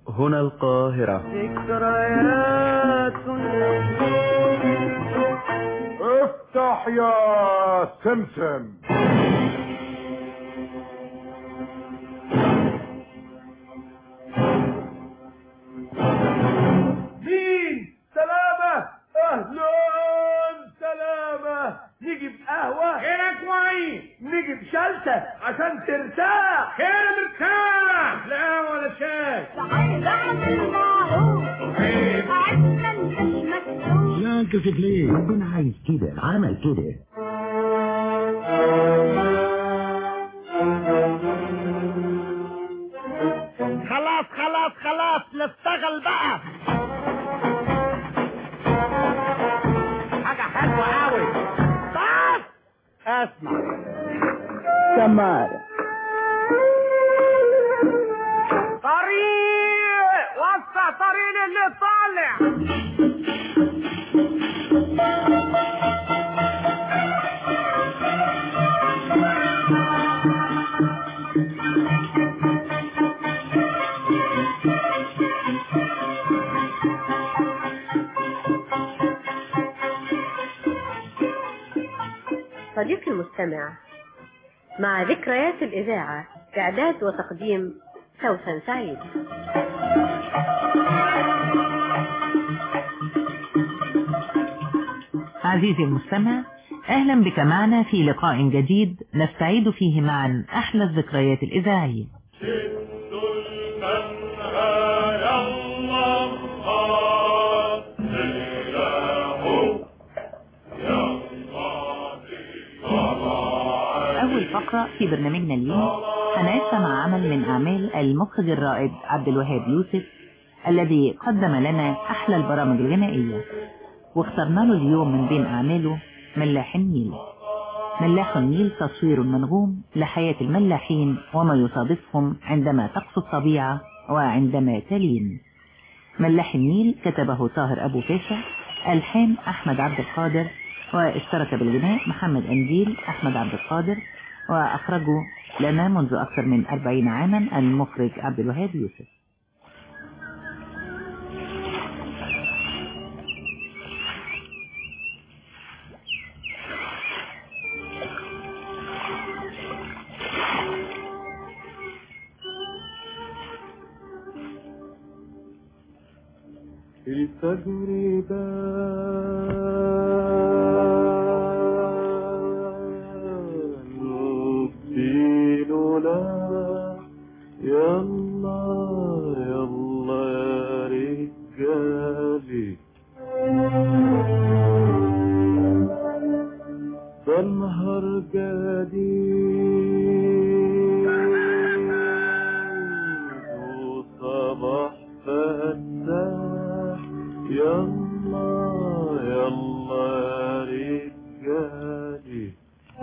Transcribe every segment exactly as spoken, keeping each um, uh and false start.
هنا القاهرة. ذكريات. افتح يا سمسم. مين؟ سلامة. اهلا سلامة. نجيب قهوة؟ خيرك كويس. نجيب جلسة عشان ترتاح. خير مرتاح. لا ولا شاي. لا انكسف ليه؟ ربنا عايز كده، عمل كده. خلاص خلاص خلاص نشتغل بقى. حاجة حلوة قوي. بس اسمع سمار طريق وسع طريق اللي طالع. صديقي المستمع، مع ذكريات الإذاعة، إعداد وتقديم سوسن سعيد. عزيزي المستمع، أهلا بك معنا في لقاء جديد نستعيد فيه معا أحلى الذكريات الإذاعية. أول فقرة في برنامجنا اليوم هنعيشها مع عمل من أعمال المخرج الرائد عبد الوهاب يوسف الذي قدم لنا أحلى البرامج الغنائية، واخترنا له اليوم من بين أعماله ملاح النيل. ملاح النيل تصوير منغوم لحياة الملاحين وما يصادفهم عندما تقسو الطبيعة وعندما تلين. ملاح النيل كتبه طاهر أبو فاشا، ألحان أحمد عبد القادر، واشترك بالغناء محمد أنديل أحمد عبد القادر، وأخرجه لنا منذ أكثر من أربعين عاما المخرج عبد الوهاب يوسف. الفجر بان وبديننا، يلا يلا يا رجالي، ده النهار جديد وصباح فتاح، يلا يلا يا رجالي.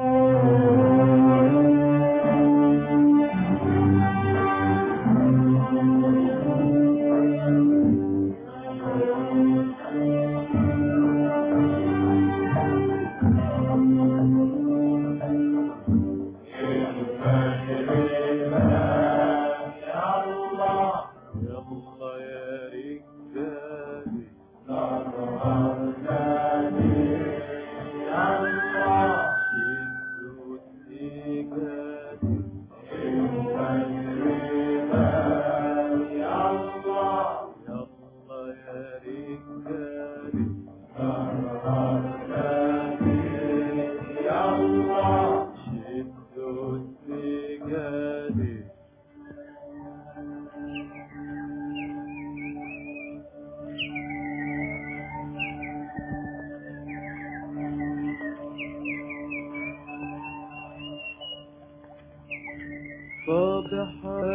صبح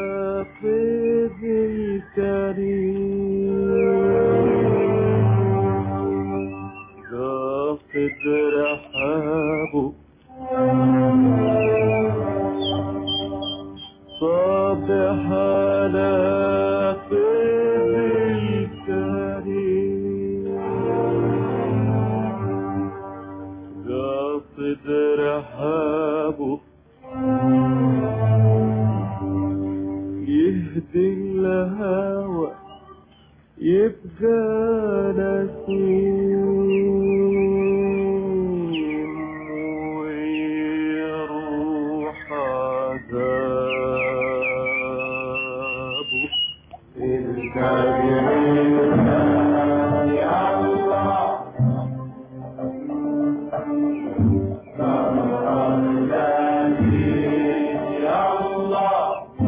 حافظي كريم قاصد رحابه، صبح على حافظي كريم قاصد رحابه، يهدي الهوى يبقى نسيم ويروح عذابه. الكريمة يا الله يا الله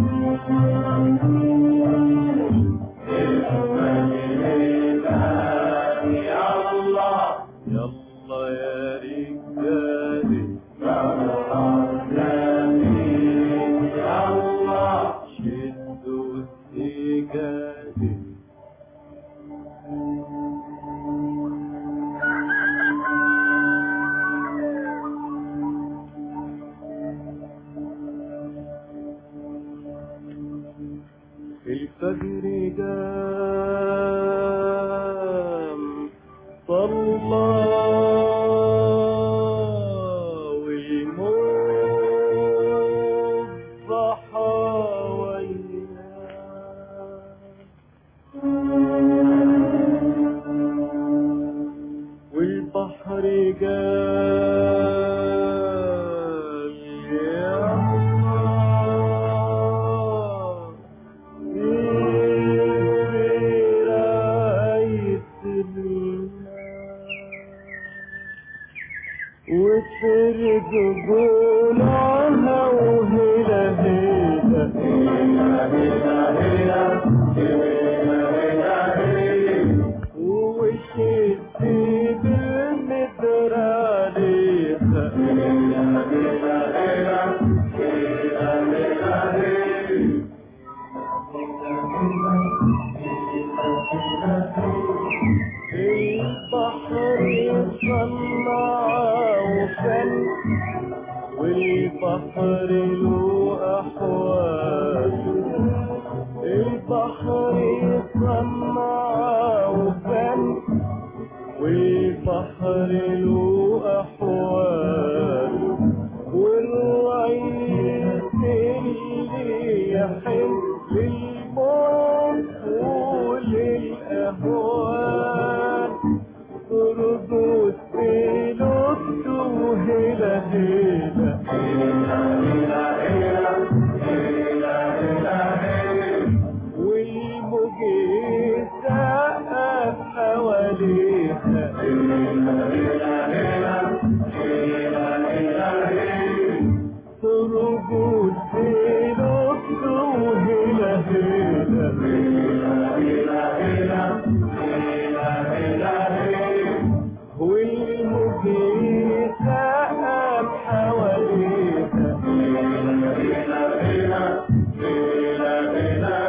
الفجر قام صلى والموت ضحى وياه والبحر قال يا وتفرق جولها وهلا هلا هلا هلا وشدت بالمدر عليها هلا هلا هلا البحر يصنع وفن والبحر له أحوال. البحر يصنع وفن والبحر له أحوال. والريس اللي يحن للموت وللأهوال تردوا تلوتوا هلا هلا هلا هلا هلا هلا والموج سقف حواليها هلا هلا هلا هلا هلا تردوا تلوتوا هلا هلا هلا هلا والموج سقف حواليها هلا هلا هلا هلا هلا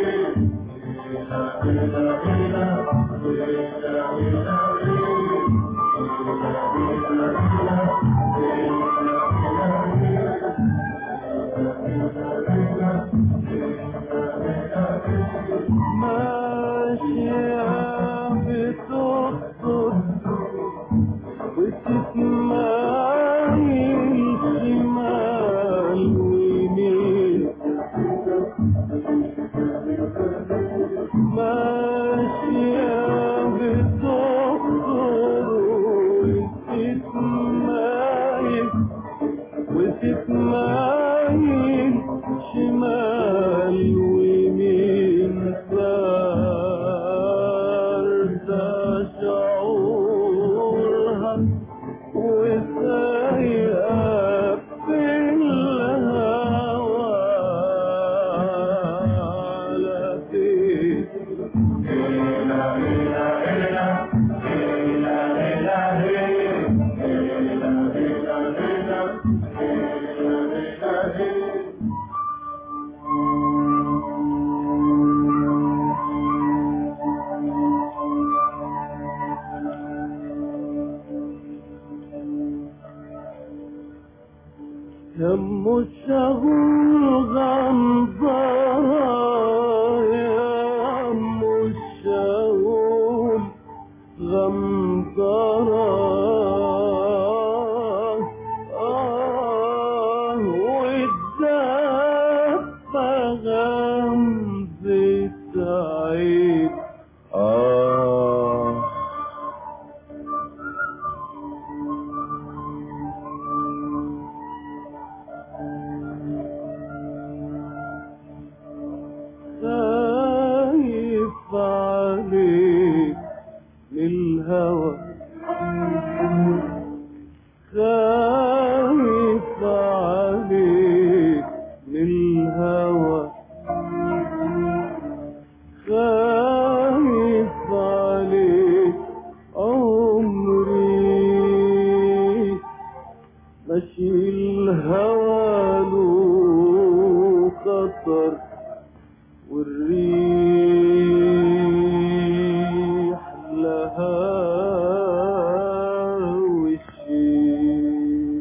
ماشية بتصد وتسمعي الشمال ويمين ماشية بتصد وتسمعي وتسمعي شمال ويمين فارده شعورها وسايقة في الهوى على فين هلا هلا هلا هلا هلا هلا هلا يم الشغول غنظرة يم الشغول غنظرة آه والدفة غمزة عيد خايف عليك عمري ماشي الهوى له خطر والريح لها وشي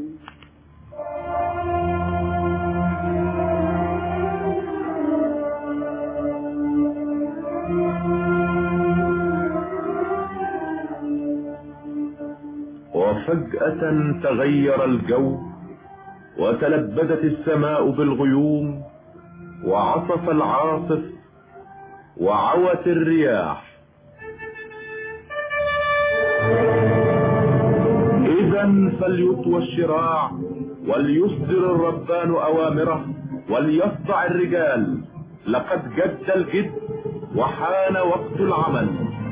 وفجأة تغير الجو وتلبدت السماء بالغيوم وعصف العاصف وعوت الرياح. إذا فليطوى الشراع وليصدر الربان أوامره وليصدع الرجال، لقد جد الجد وحان وقت العمل.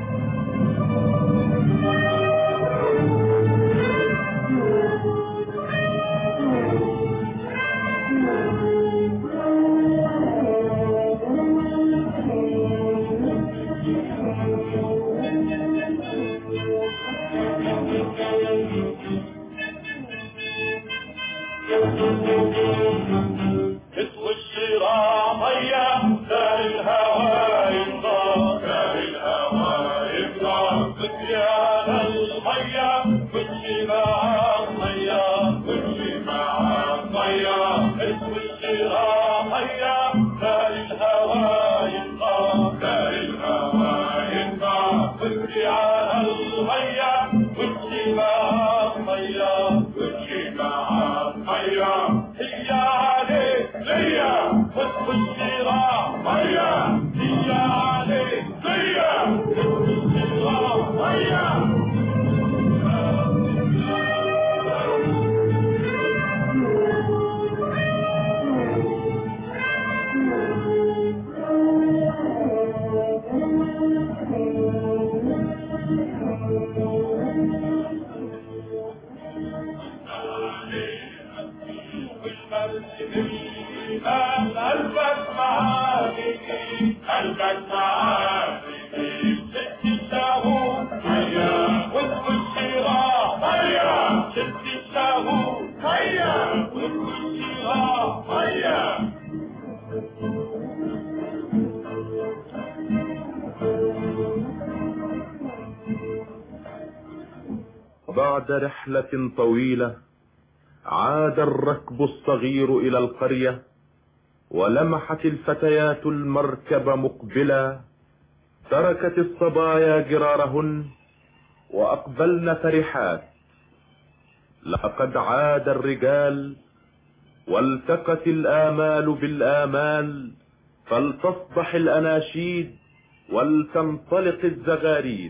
اسم الشراع ضيع دار الهوى يمضى دار الهوى يمضى فتيان المية كل معاه ضيع كل معاه ضيع اسم الشراع ضيع دار الهوى يمضى دار الهوى يمضى فتيان المية كل معاه ضيع كل معاه ضيع هي عليك ليا فتح الشراع ضيع هي عليك ليا فتح الشراع ضيع قلبك معاني قلبك معاني ست الشهور هيا واسم الشراع هيا ست الشهور هيا واسم الشراع هيا. بعد رحلة طويلة عاد الركب الصغير إلى القرية، ولمحت الفتيات المركب مقبلا، تركت الصبايا جرارهن وأقبلن فرحات. لقد عاد الرجال والتقت الآمال بالآمال، فلتصبح الأناشيد ولتنطلق الزغاريد.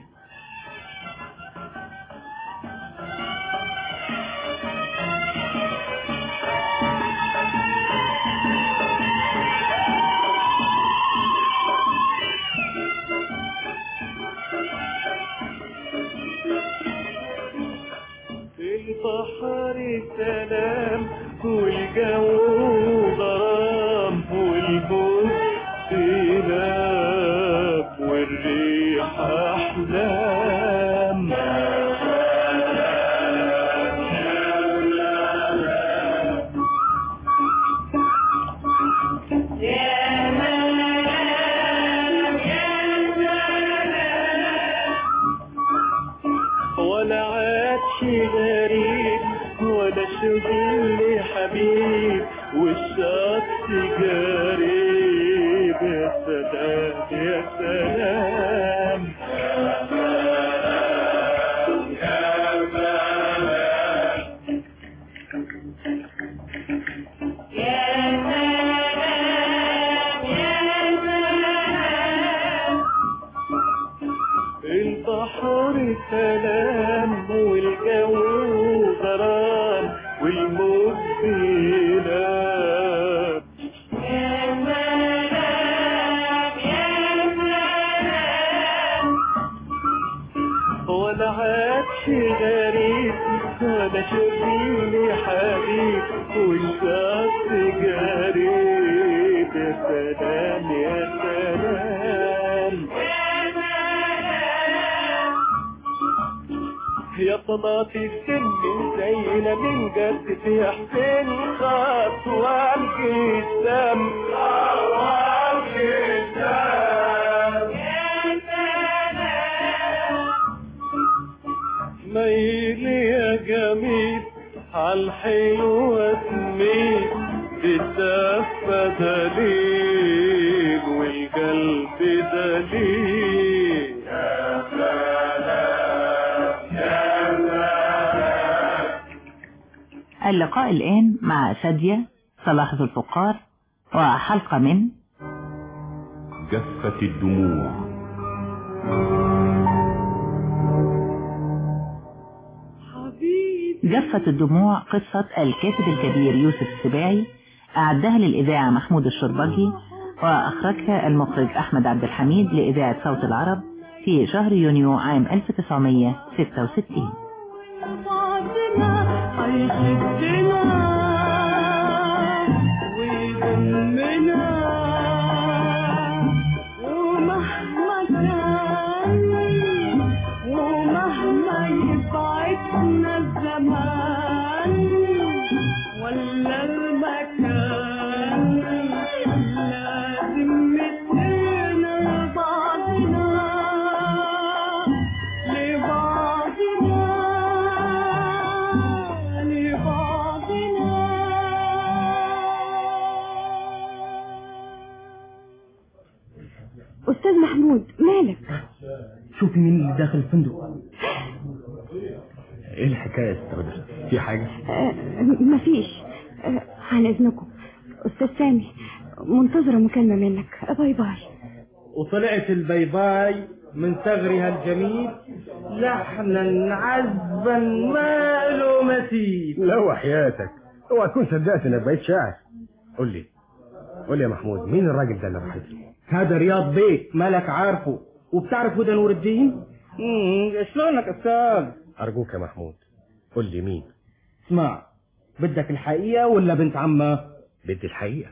البحر سلام والجو غرام والبوس سلام والريح أحلام. ولا عادش غريب ولا شغل حبيب والشط قريب. يا سلام يا سلام يا البحر سلام والجو غرام والموت بينام. يا سلام يا سلام ولا عادش غريب ولا شغل حبيب والشط قريب. يا سلام يا سلام صلاة السن زينا من جد في حسين خطوة الجسام خطوة الجسام ميلي يا جميل عالحلوة سميت بالدفة دليل والقلب دليل يا سلام يا سلام. اللقاء الآن مع شادية صلاح ذو الفقار وحلقة من جفت الدموع. جفت الدموع قصة الكاتب الكبير يوسف السباعي، أعدها للإذاعة محمود الشربجي وأخرجها المخرج أحمد عبد الحميد لإذاعة صوت العرب في شهر يونيو عام ألف وتسعمائة وستة وستين. ولا المكان لازم مثلنا لبعضنا لبعضنا لبعضنا. أستاذ محمود مالك؟ شوفي مين اللي داخل الفندق. ايه الحكاية يا استاذ؟ في حاجة؟ آه مفيش. آه عن اذنكم استاذ سامي، منتظرة مكالمة منك. باي باي. وطلعت الباي باي من ثغرها الجميل لحنا عذبا ما له مثيل. لا وحياتك اوعى تكون صدقت انك بقيت شاعر. قول لي قول لي يا محمود، مين الراجل ده اللي راح له؟ هذا رياض بيك، مالك عارفه وبتعرف هدى نور الدين؟ امم شلونك استاذ؟ ارجوك يا محمود قول لي مين. اسمع، بدك الحقيقة ولا بنت عمه؟ بدي الحقيقة.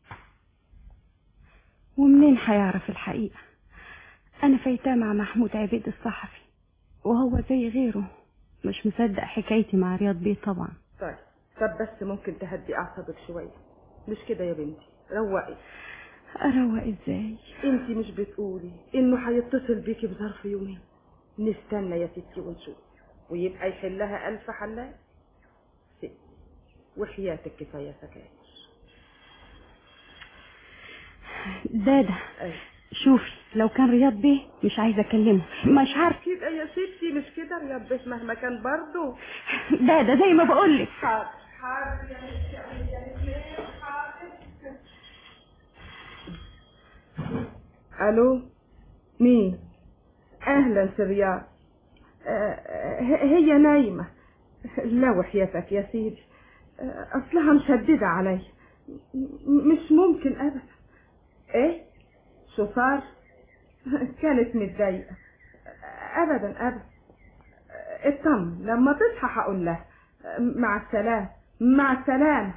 ومنين حيعرف الحقيقة؟ أنا فايتاه مع محمود عبيد الصحفي، وهو زي غيره مش مصدق حكايتي مع رياض بيه طبعا. طيب طب بس ممكن تهدي أعصابك شوية، مش كده يا بنتي؟ روقي. أروق إزاي؟ انتي مش بتقولي إنه هيتصل بيكي بظرف يومين؟ نستنى يا ستي ونشوف، ويبقى يحلها ألف حلال. ستي وحياتك كفاية سكاير. دادا أي. شوفي، لو كان رياض بيه مش عايزة أكلمه، مش عارفة كده يا ستي، مش كده رياض بيه مهما كان برضه. دادا زي ما بقولك. حاضر حاضر يا ستي يا ستي حاضر. ألو مين؟ أهلا سريان. أه هي نايمة. لا وحياتك يا سيدي، أه أصلها مشددة علي، مش ممكن أبدا. إيه؟ شوفار؟ كانت متضايقة. أبدا أبدا. اطمن، لما تصحى هقول لها مع السلامة مع السلامة.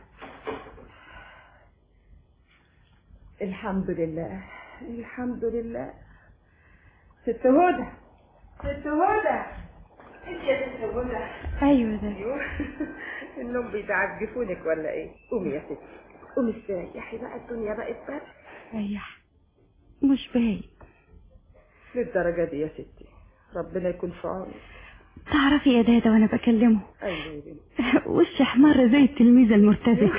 الحمد لله الحمد لله. ست هدى ست هدى انت يا ست هدى. ايوه ده النوم بيتعجفونك ولا ايه؟ قومي يا ستي قومي استريحي بقى، الدنيا بقت برد. ريح مش باين للدرجة دي يا ستي؟ ربنا يكون في عونك. تعرفي يا دادا وانا بكلمه ايوه يا بنتي وش احمر زي التلميذة المرتبكة.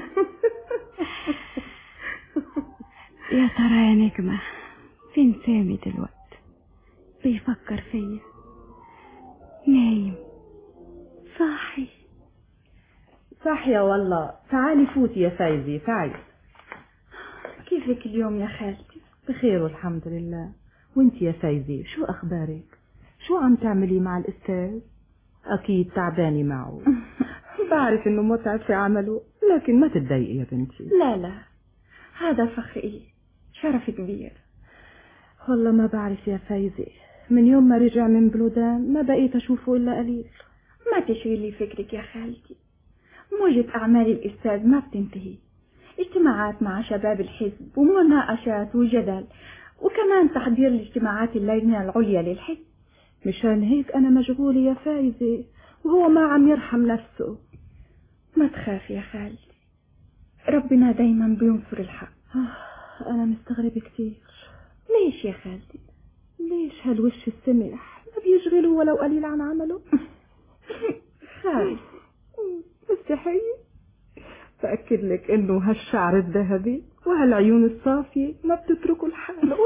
يا ترى يا نجمة فين سامي دلوقتي؟ بيفكر فيا؟ نايم؟ صاحي؟ صاحية والله. تعالي فوتي يا فايزي تعالي. كيفك اليوم يا خالتي؟ بخير والحمد لله. وانت يا فايزي شو اخبارك؟ شو عم تعملي مع الاستاذ؟ اكيد تعباني معه. بعرف انه متعب في عمله، لكن ما تتضايقي يا بنتي. لا لا هذا فخري شرف كبير. والله ما بعرف يا فايزي، من يوم ما رجع من بلودان ما بقيت اشوفه الا قليل. ما تشغلي فكرك يا خالتي، موجة اعمال الاستاذ ما بتنتهي، اجتماعات مع شباب الحزب ومناقشات وجدل، وكمان تحضير لاجتماعات اللجنة العليا للحزب. مشان هيك أنا مشغولة يا فايزة، وهو ما عم يرحم نفسه. ما تخاف يا خالتي، ربنا دايما بينصر الحق. أنا مستغربة كتير. ليش يا خالتي؟ ليش هالوش السمح ما بيشغله ولو قليل عن عمله؟ خالتي مستحيل. بأكد لك إنه هالشعر الذهبي وهالعيون الصافية ما بتتركوا لحاله.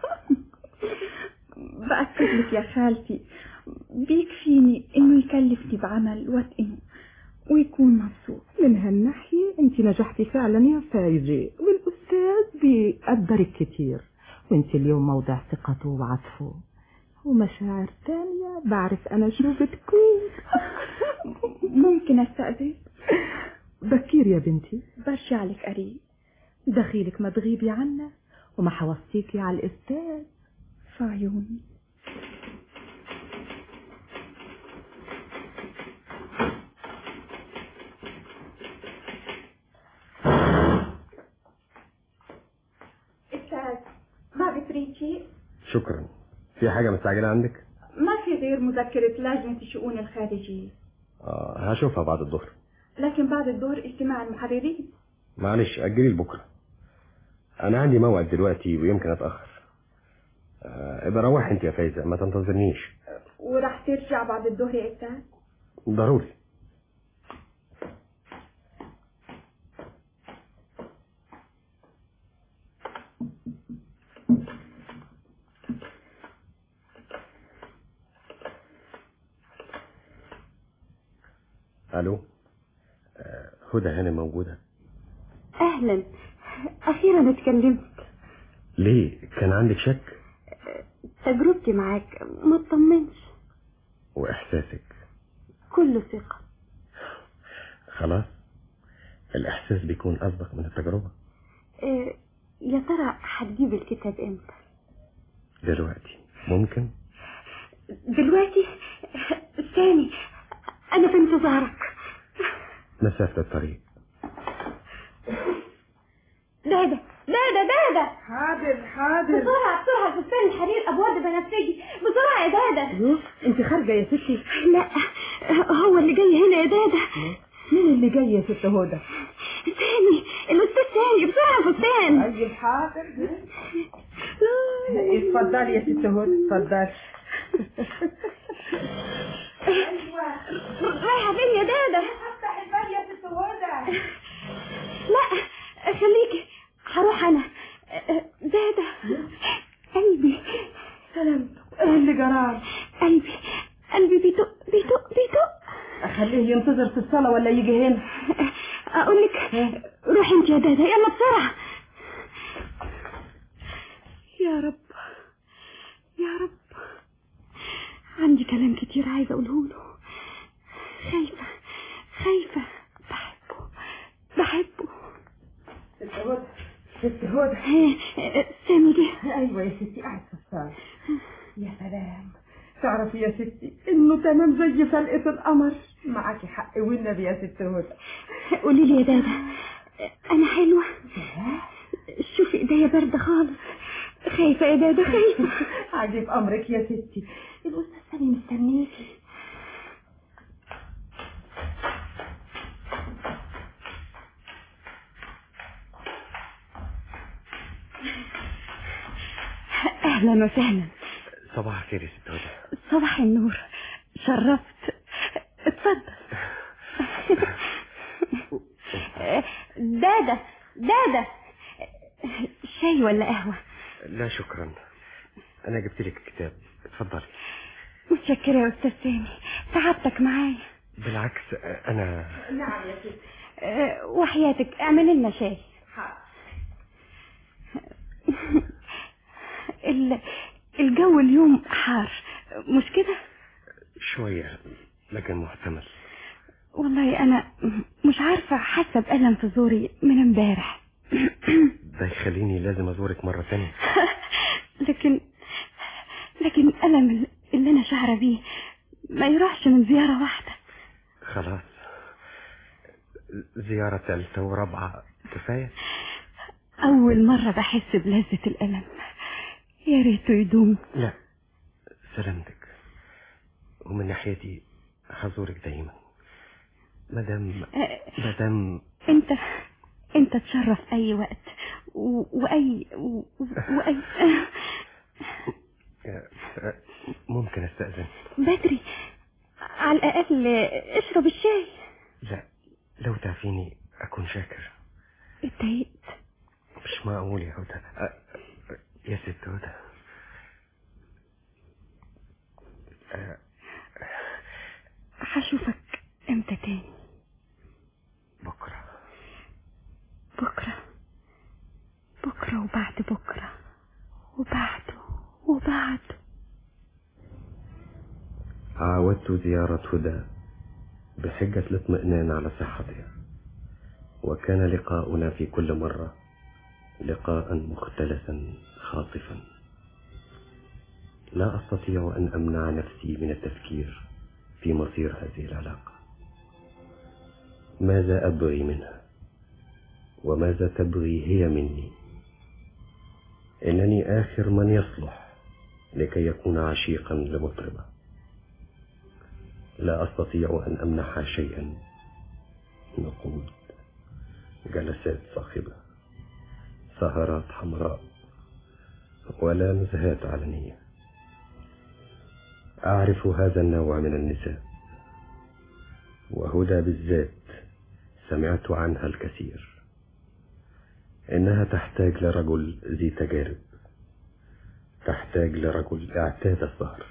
بأكد لك يا خالتي بيكفيني إنه يكلفني بعمل واتقنه ويكون مبسوط. من هالناحية انت نجحتي فعلا يا فايزة، والأستاذ بيقدرك كتير، وانت اليوم موضع ثقته وعطفه ومشاعر تانية بعرف أنا شو بتكون. ممكن أستأذن؟ بكير يا بنتي، برجع لك قريب. دخيلك ما تغيبي عنا وما حوصيكي على الأستاذ. في عيوني. أستاذ ما بتريد شيء؟ شكرا. في حاجة مستعجلة عندك؟ ما في غير مذكرة لجنة الشؤون الخارجية. آه هشوفها بعد الظهر. لكن بعد الظهر اجتماع المحررين. معلش أجلي لبكرة، أنا عندي موعد دلوقتي ويمكن أتأخر. آه ابقى روح أنت يا فايزة، ما تنتظرنيش. وراح ترجع بعد الظهر يا أستاذ؟ ضروري. ألو، آه هدى هانم موجودة؟ أهلا، أخيرا اتكلمت. ليه؟ كان عندك شك؟ تجربتي معاك ما تطمنش. وإحساسك؟ كله ثقة. خلاص، الإحساس بيكون أصدق من التجربة. إيه يا ترى هتجيب الكتاب امتى؟ دلوقتي ممكن؟ دلوقتي؟ ثاني، أنا في انتظارك. مسافة الطريق. دادا دادا دادا. حاضر حاضر. بسرعة بسرعة فستان الحرير أبواب بنفسجي، بسرعة يا دادا. انت خارجة يا ستي؟ لا، هو اللي جاي هنا يا دادا. مين اللي جاي يا ست هدى؟ ثاني، الأستاذ ثاني. بسرعة فستان. طيب حاضر. اتفضلي يا ست هدى، اتفضلي. رايحة فين يا دادا؟ افتح الباب يا ست هدى. لا خليكي، هروح أنا. دادا قلبي. سلامته. ايه اللي جرى؟ قلبي قلبي بيدق بيدق بيدق. اخليه ينتظر في الصالة ولا يجي هنا؟ اقول لك روحي انت يا دادا، يلا بسرعة. يا رب يا رب، عندي كلام كتير عايزة اقوله له. خايفة خايفة، بحبه بحبه. ست هدى ست هدى. سامي جه. ايوه يا ستي، قاعد في الصالة. يا سلام، تعرفي يا ستي انه تمام زي فلقة القمر. معاكي حق والنبي يا ست هدى. قولي لي يا دادا، انا حلوة؟ شوفي ايديا باردة خالص. خايفة يا دادا، خايفة. عجيب امرك يا ستي، الاستاذ سامي مستنيكي. اهلا وسهلا. صباح الخير يا ست هدى. صباح النور، شرفت. اتفضل. دادا دادا، شاي ولا قهوة؟ لا شكرا، أنا جبت لك الكتاب، اتفضلي. متشكرة يا أستاذ سامي، تعبتك معايا. بالعكس أنا. نعم يا ستي. أه وحياتك اعمل لنا شاي. الجو اليوم حار مش كده؟ شوية لكن محتمل. والله أنا مش عارفة، حاسة بألم في زوري من امبارح. ده يخليني لازم أزورك مرة تانية. لكن لكن الألم اللي أنا شعره بيه ما يروحش من زيارة واحدة. خلاص، زيارة ثالثة ورابعة كفاية. أول مرة بحس بلذة الألم، يا ريته يدوم. لا، سلامتك. ومن ناحيتي هزورك دايما مدام مدام انت انت تشرف اي وقت و... واي و... واي ممكن استأذن؟ بدري، على الاقل اشرب الشاي. لا، لو تعفيني اكون شاكر. اتضايقت؟ مش معقول يا هدى. يا ست هدى، هشوفك امتى تاني؟ بكرة. بكرة بكرة وبعد بكرة وبعده وبعده. عاودت زيارة هدى بحجة الاطمئنان على صحتها، وكان لقاؤنا في كل مرة لقاء مختلفا خاطفا. لا أستطيع أن أمنع نفسي من التفكير في مصير هذه العلاقة. ماذا أبغي منها وماذا تبغي هي مني؟ إنني آخر من يصلح لكي يكون عشيقا لمطربة. لا أستطيع أن أمنحها شيئا، نقود، جلسات صاخبة، سهرات حمراء، ولا نزهات علنية. أعرف هذا النوع من النساء، وهدى بالذات سمعت عنها الكثير. إنها تحتاج لرجل ذي تجارب، تحتاج لرجل اعتاد السهر،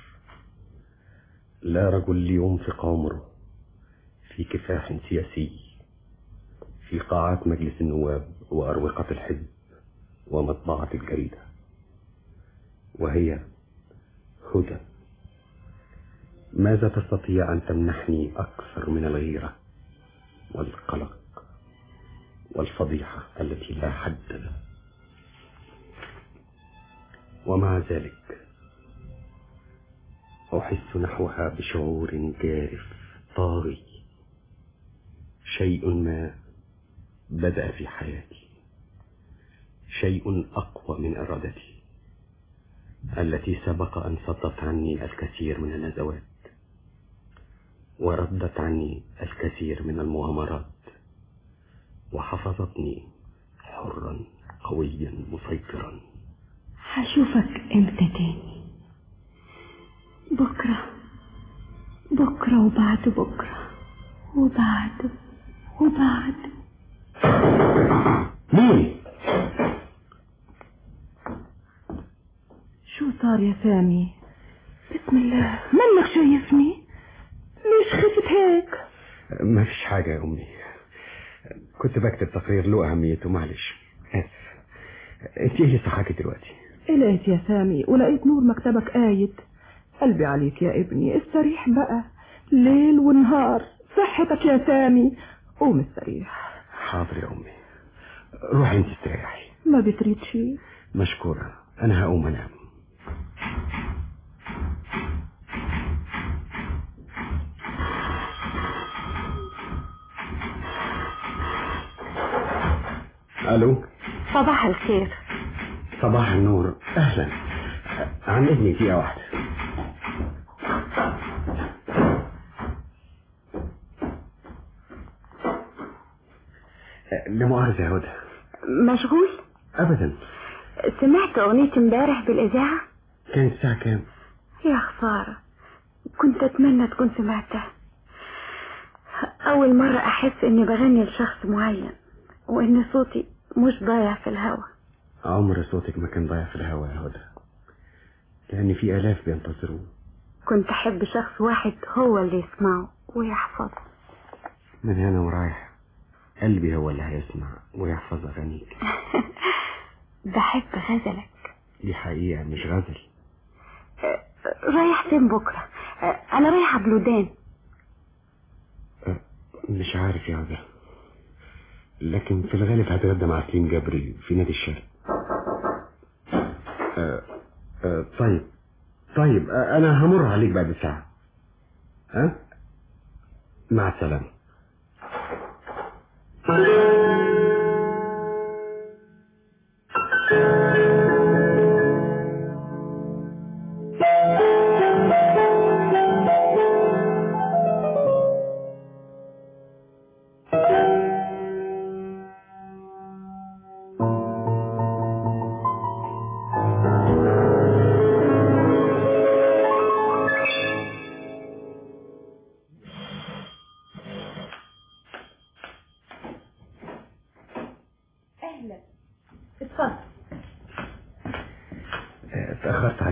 لا رجل لينفق عمره في كفاح سياسي في قاعات مجلس النواب وأروقة الحزب ومطبعة الجريدة. وهي هدى ماذا تستطيع أن تمنحني أكثر من الغيرة والقلق والفضيحة التي لا حد لها؟ ومع ذلك أحس نحوها بشعور جارف طاغي. شيء ما بدأ في حياتي، شيء أقوى من إرادتي التي سبق أن صدت عني الكثير من النزوات وردت عني الكثير من المغامرات وحفظتني حرا قويا مسيطرا. هشوفك امتى تاني؟ بكرة بكرة وبعد بكرة وبعد وبعد. مين؟ شو صار يا سامي؟ بسم الله، منك شايفني؟ ليش خفت هيك؟ ما فيش حاجة يا أمي، كنت بكتب تقرير له أهميته، معلش. انت ايه صحاكي دلوقتي؟ قلقت يا سامي ولقيت نور مكتبك قايد. قلبي عليك يا ابني، استريح بقى، ليل ونهار صحتك يا سامي، قوم استريح. حاضر يا أمي، روحي انت استريحي. ما بتريد شيء؟ مشكورة، أنا هقوم أنام. ألو. صباح الخير. صباح النور، أهلا. عن إذني دقيقة واحدة. لمؤاخذة يا هدى. مشغول؟ أبدا. سمعت أغنية امبارح بالإذاعة؟ كانت الساعة كام؟ يا خسارة، كنت أتمنى تكون سمعتها. أول مرة أحس إني بغني لشخص معين وإن صوتي مش ضايع في الهوا. عمر صوتك ما كان ضايع في الهوا يا هدى، لأن في آلاف بينتظروه. كنت أحب شخص واحد هو اللي يسمعه ويحفظه. من هنا ورايح قلبي هو اللي هيسمع ويحفظ أغانيك. بحب غزلك. دي حقيقة مش غزل. رايح فين بكرة؟ أنا رايحة بلودان. مش عارف يا هدى، لكن في الغالب هتغدى مع سليم جبري في نادي الشرق. أه أه طيب طيب أه أنا همر عليك بعد ساعة. ها؟ مع السلامة.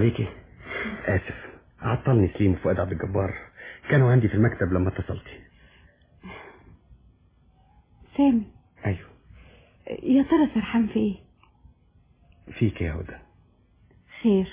عليكي. اسف، عطلني سليم وفؤاد عبد الجبار، كانوا عندي في المكتب لما اتصلتي. سامي. ايوه. يا ترى سرحان في ايه؟ فيك يا هدى. خير.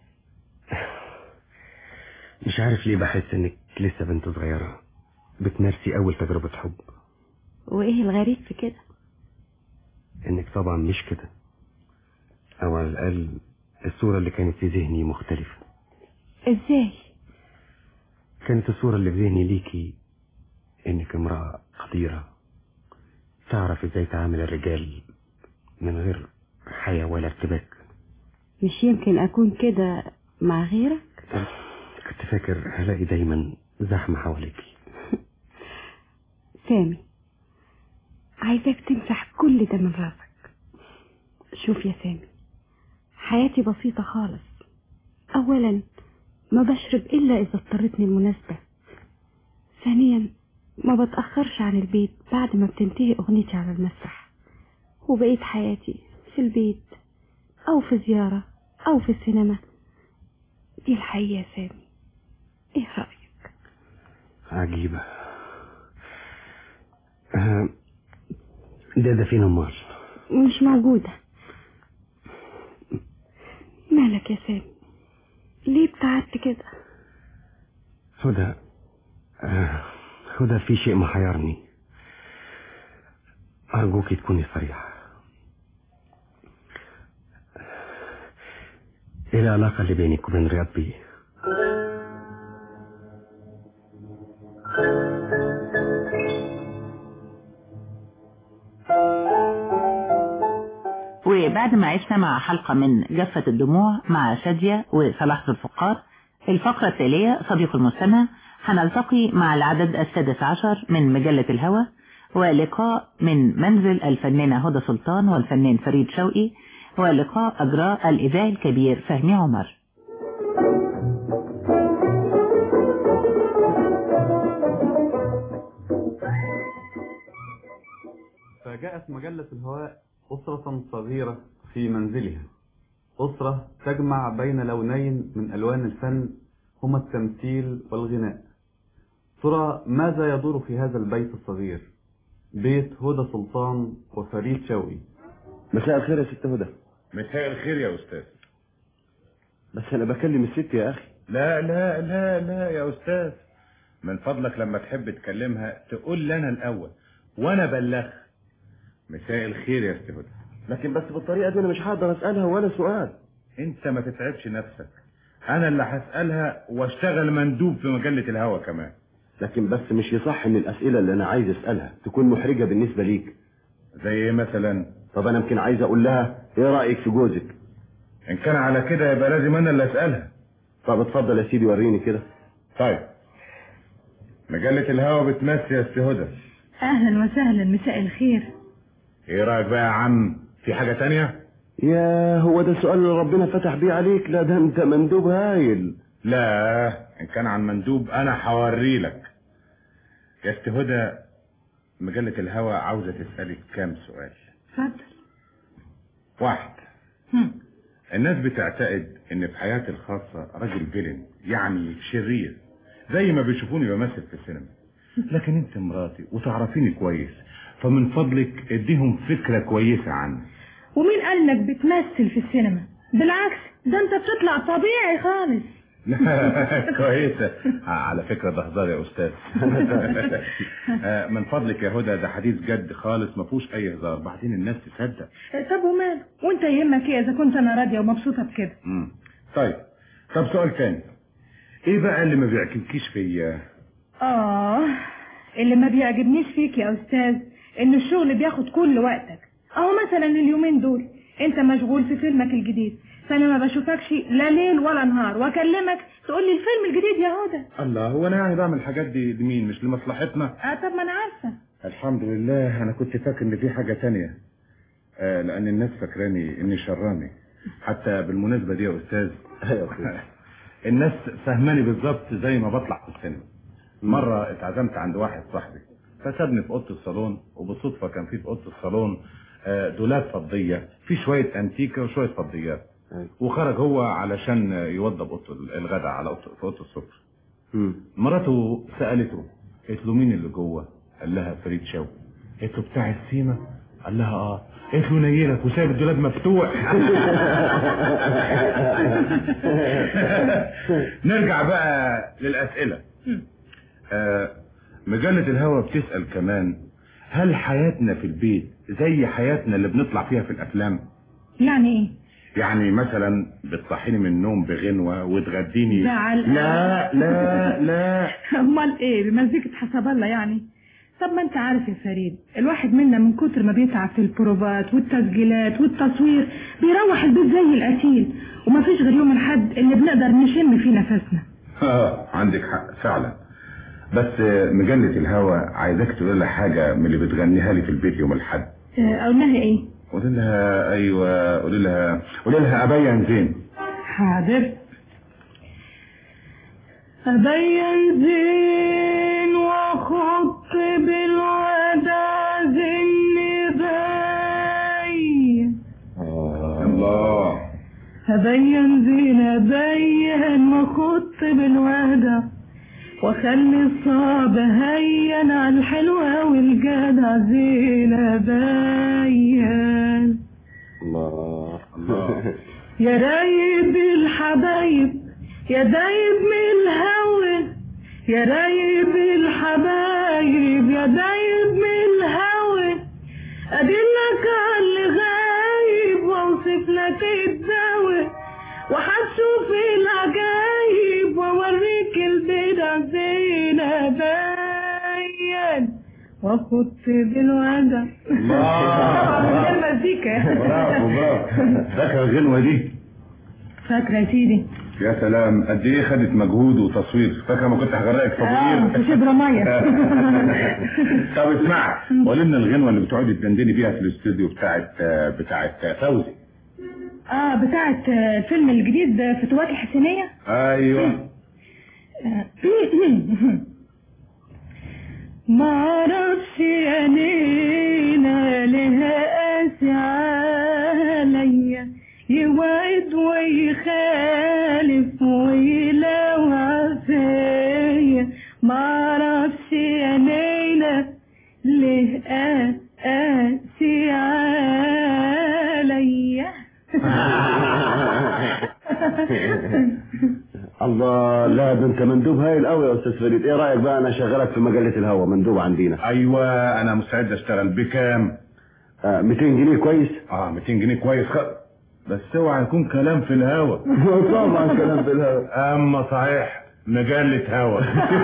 مش عارف ليه بحس انك لسه بنت صغيرة بتمارسي اول تجربة حب. وايه الغريب في كده؟ انك طبعا مش كده، او على الاقل الصورة اللي كانت في ذهني مختلفة. ازاي؟ كانت الصورة اللي في ذهني ليكي انك امرأة قديرة تعرف ازاي تعامل الرجال من غير حياة ولا ارتباك. مش يمكن اكون كده مع غيرك؟ كنت فاكر هلاقي دايما زحمة حواليكي. سامي، عايزاك تمسح كل ده من راسك. شوف يا سامي، حياتي بسيطة خالص. اولا ما بشرب الا اذا اضطرتني المناسبة. ثانيا ما بتأخرش عن البيت بعد ما بتنتهي اغنيتي على المسرح، وبقيت حياتي في البيت او في زيارة او في السينما. دي الحقيقة يا سامي، ايه رأيك؟ عجيبة. أه ده ده فين امال؟ مش موجودة. مالك يا سامي؟ ليه ابتعدت كده؟ هدى، أه هدى في شيء محيرني، ارجوكي تكوني صريحة. ايه العلاقة اللي بينك وبين رياض بيه؟ وبعد ما عشنا مع حلقة من جفة الدموع مع شادية وصلاح ذو الفقار، الفقرة التالية صديق المستمع هنلتقي مع العدد السادس عشر من مجلة الهوى، ولقاء من منزل الفنانة هدى سلطان والفنان فريد شوقي، ولقاء أجراء الإذاعي الكبير فهمي عمر. فجاءت مجلة الهواء أسرة صغيرة في منزلها، أسرة تجمع بين لونين من ألوان الفن هما التمثيل والغناء. ترى ماذا يدور في هذا البيت الصغير، بيت هدى سلطان وفريد شوقي؟ مساء الخير يا ست هدى. مساء الخير يا أستاذ. بس أنا بكلم الست يا أخي. لا لا لا لا يا أستاذ، من فضلك لما تحب تكلمها تقول لي أنا الأول وأنا بلغ. مساء الخير يا ست هدى. لكن بس بالطريقة دي أنا مش هقدر أسألها ولا سؤال. أنت ما تتعبش نفسك، أنا اللي هسألها واشتغل مندوب في مجلة الهوى كمان. لكن بس مش يصح إن الأسئلة اللي أنا عايز أسألها تكون محرجة بالنسبة ليك. زي إيه مثلا؟ طب أنا يمكن عايز أقول لها إيه رأيك في جوزك؟ إن كان على كده يبقى لازم أنا اللي أسألها. طب اتفضل يا سيدي وريني كده. طيب، مجلة الهوى بتمسي يا ست هدى. أهلا وسهلا، مساء الخير. ايه رأيك بقى يا عم، في حاجة تانية؟ يا هو ده السؤال اللي ربنا فتح بيه عليك؟ لا ده انت مندوب هايل. لا، ان كان عن مندوب انا هوري لك يا ست هدى. مجلة الهوى عاوزة تسألك كام سؤال. اتفضل. واحد، الناس بتعتقد ان في حياتي الخاصة راجل فيلن، يعني شرير زي ما بيشوفوني بمثل في السينما، لكن انت مراتي وتعرفيني كويس، فمن فضلك اديهم فكرة كويسة عني. ومين قال انك بتمثل في السينما؟ بالعكس، ده انت بتطلع طبيعي خالص. كويسة. على فكرة ده هزار يا استاذ. من فضلك يا هدى، ده حديث جد خالص ما فيهوش اي هزار، بعدين الناس تصدق. طب وماله، وانت يهمك ايه اذا كنت انا راضية ومبسوطة بكده؟ امم طيب طب سؤال تاني، ايه بقى اللي ما بيعجبكيش فيا؟ اه اللي ما بيعجبنيش فيك يا استاذ ان الشغل بياخد كل وقتك. اهو مثلا اليومين دول انت مشغول في فيلمك الجديد، فانا ما بشوفكش لا ليل ولا نهار، واكلمك تقول لي الفيلم الجديد يا هدى. الله، هو انا يعني بعمل الحاجات دي لمين؟ مش لمصلحتنا؟ اه طب ما انا عارفه. الحمد لله. انا كنت فاكر ان في حاجه تانية، آه لان الناس فاكراني اني شراني. حتى بالمناسبه دي يا استاذ الناس فهماني بالظبط زي ما بطلع في السينما. مره اتعزمت عند واحد صاحبي فسابني في اوضه الصالون، وبالصدفه كان في في اوضه الصالون دولاب فضيه في شويه انتيكه وشويه فضيات. وخرج هو علشان يوضب اوضه الغداء على اوضه في اوضه السفر. مراته سالته، قالت له مين اللي جوه؟ قال لها فريد شوقي. قالت له بتاع السيما؟ قال لها اه. قالت له نيلك وسايب الدولاب مفتوح. نرجع بقى للاسئله. آه مجله الهوى بتسال كمان، هل حياتنا في البيت زي حياتنا اللي بنطلع فيها في الافلام؟ يعني ايه؟ يعني مثلا بتصحيني من النوم بغنوه وتغديني. زعل. لا لا لا. امال ايه؟ بمزيكة حسب الله يعني. طب ما انت عارف يا فريد، الواحد منا من كتر ما بيتعب في البروفات والتسجيلات والتصوير بيروح البيت زي القتيل، ومفيش غير يوم الحد اللي بنقدر نشم فيه نفسنا. اه عندك حق فعلا. بس مجلة الهوى عايزاك تقول لها حاجة من اللي بتغنيها لي في البيت يوم الحد. اقول لها ايه؟ قولي لها ايوه قولي لها قولي لها ابين زين. حاضر. ابين زين واخط بالوداع زني باين. الله. ابين زين ابين واخط بالوداع وخلي الصعب هين على الحلوة والجدع زين باين. الله الله. يا رايب الحبايب يا دايب من الهوى، يا رايب الحبايب يا دايب من الهوى، ادلك على اللي غايب واوصف لك الدواء وهتشوف العجايب واوريك البدع زين باين واخد بالوجع. الله. المزيكا. برافو برافو. فاكره الغنوه دي؟ فاكره يا سيدي. يا سلام قد ايه خدت مجهود وتصوير. فاكره ما كنت هغرقك في اه في شبر ميه. طب اسمعي، قولي لنا الغنوه اللي بتقعدي تدندني بيها في الاستوديو بتاعت بتاعت فوزي. اه بتاعت الفيلم الجديد فتوات الحسينيه. ايوه. ما اعرفش يا نينا لها قاسي عليا، يوعد ويخالف ويلوع فيا، ما اعرفش يا نينا ليه قاسي عليا. الله. لا ده انت مندوب هايل قوي يا استاذ فريد. ايه رايك بقى انا اشغلك في مجله الهوا مندوب عندنا؟ ايوه انا مستعد اشتغل. بكام؟ آه مئتين جنيه كويس؟ اه مئتين جنيه كويس. خ... بس اوعى يكون كلام في الهوا. طبعا كلام في الهوا. اما صحيح مجله هوا.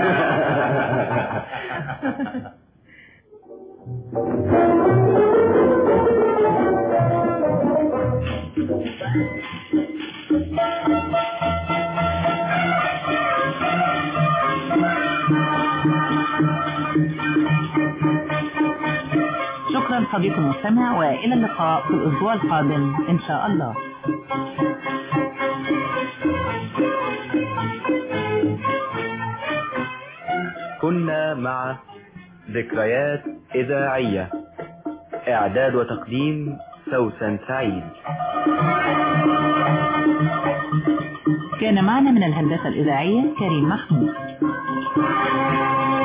شكرا صديقي المستمع، وإلى اللقاء في الأسبوع القادم إن شاء الله. كنا مع ذكريات إذاعية، إعداد وتقديم سوسن سعيد. كان معنا من الهندسة الإذاعية كريم محمود.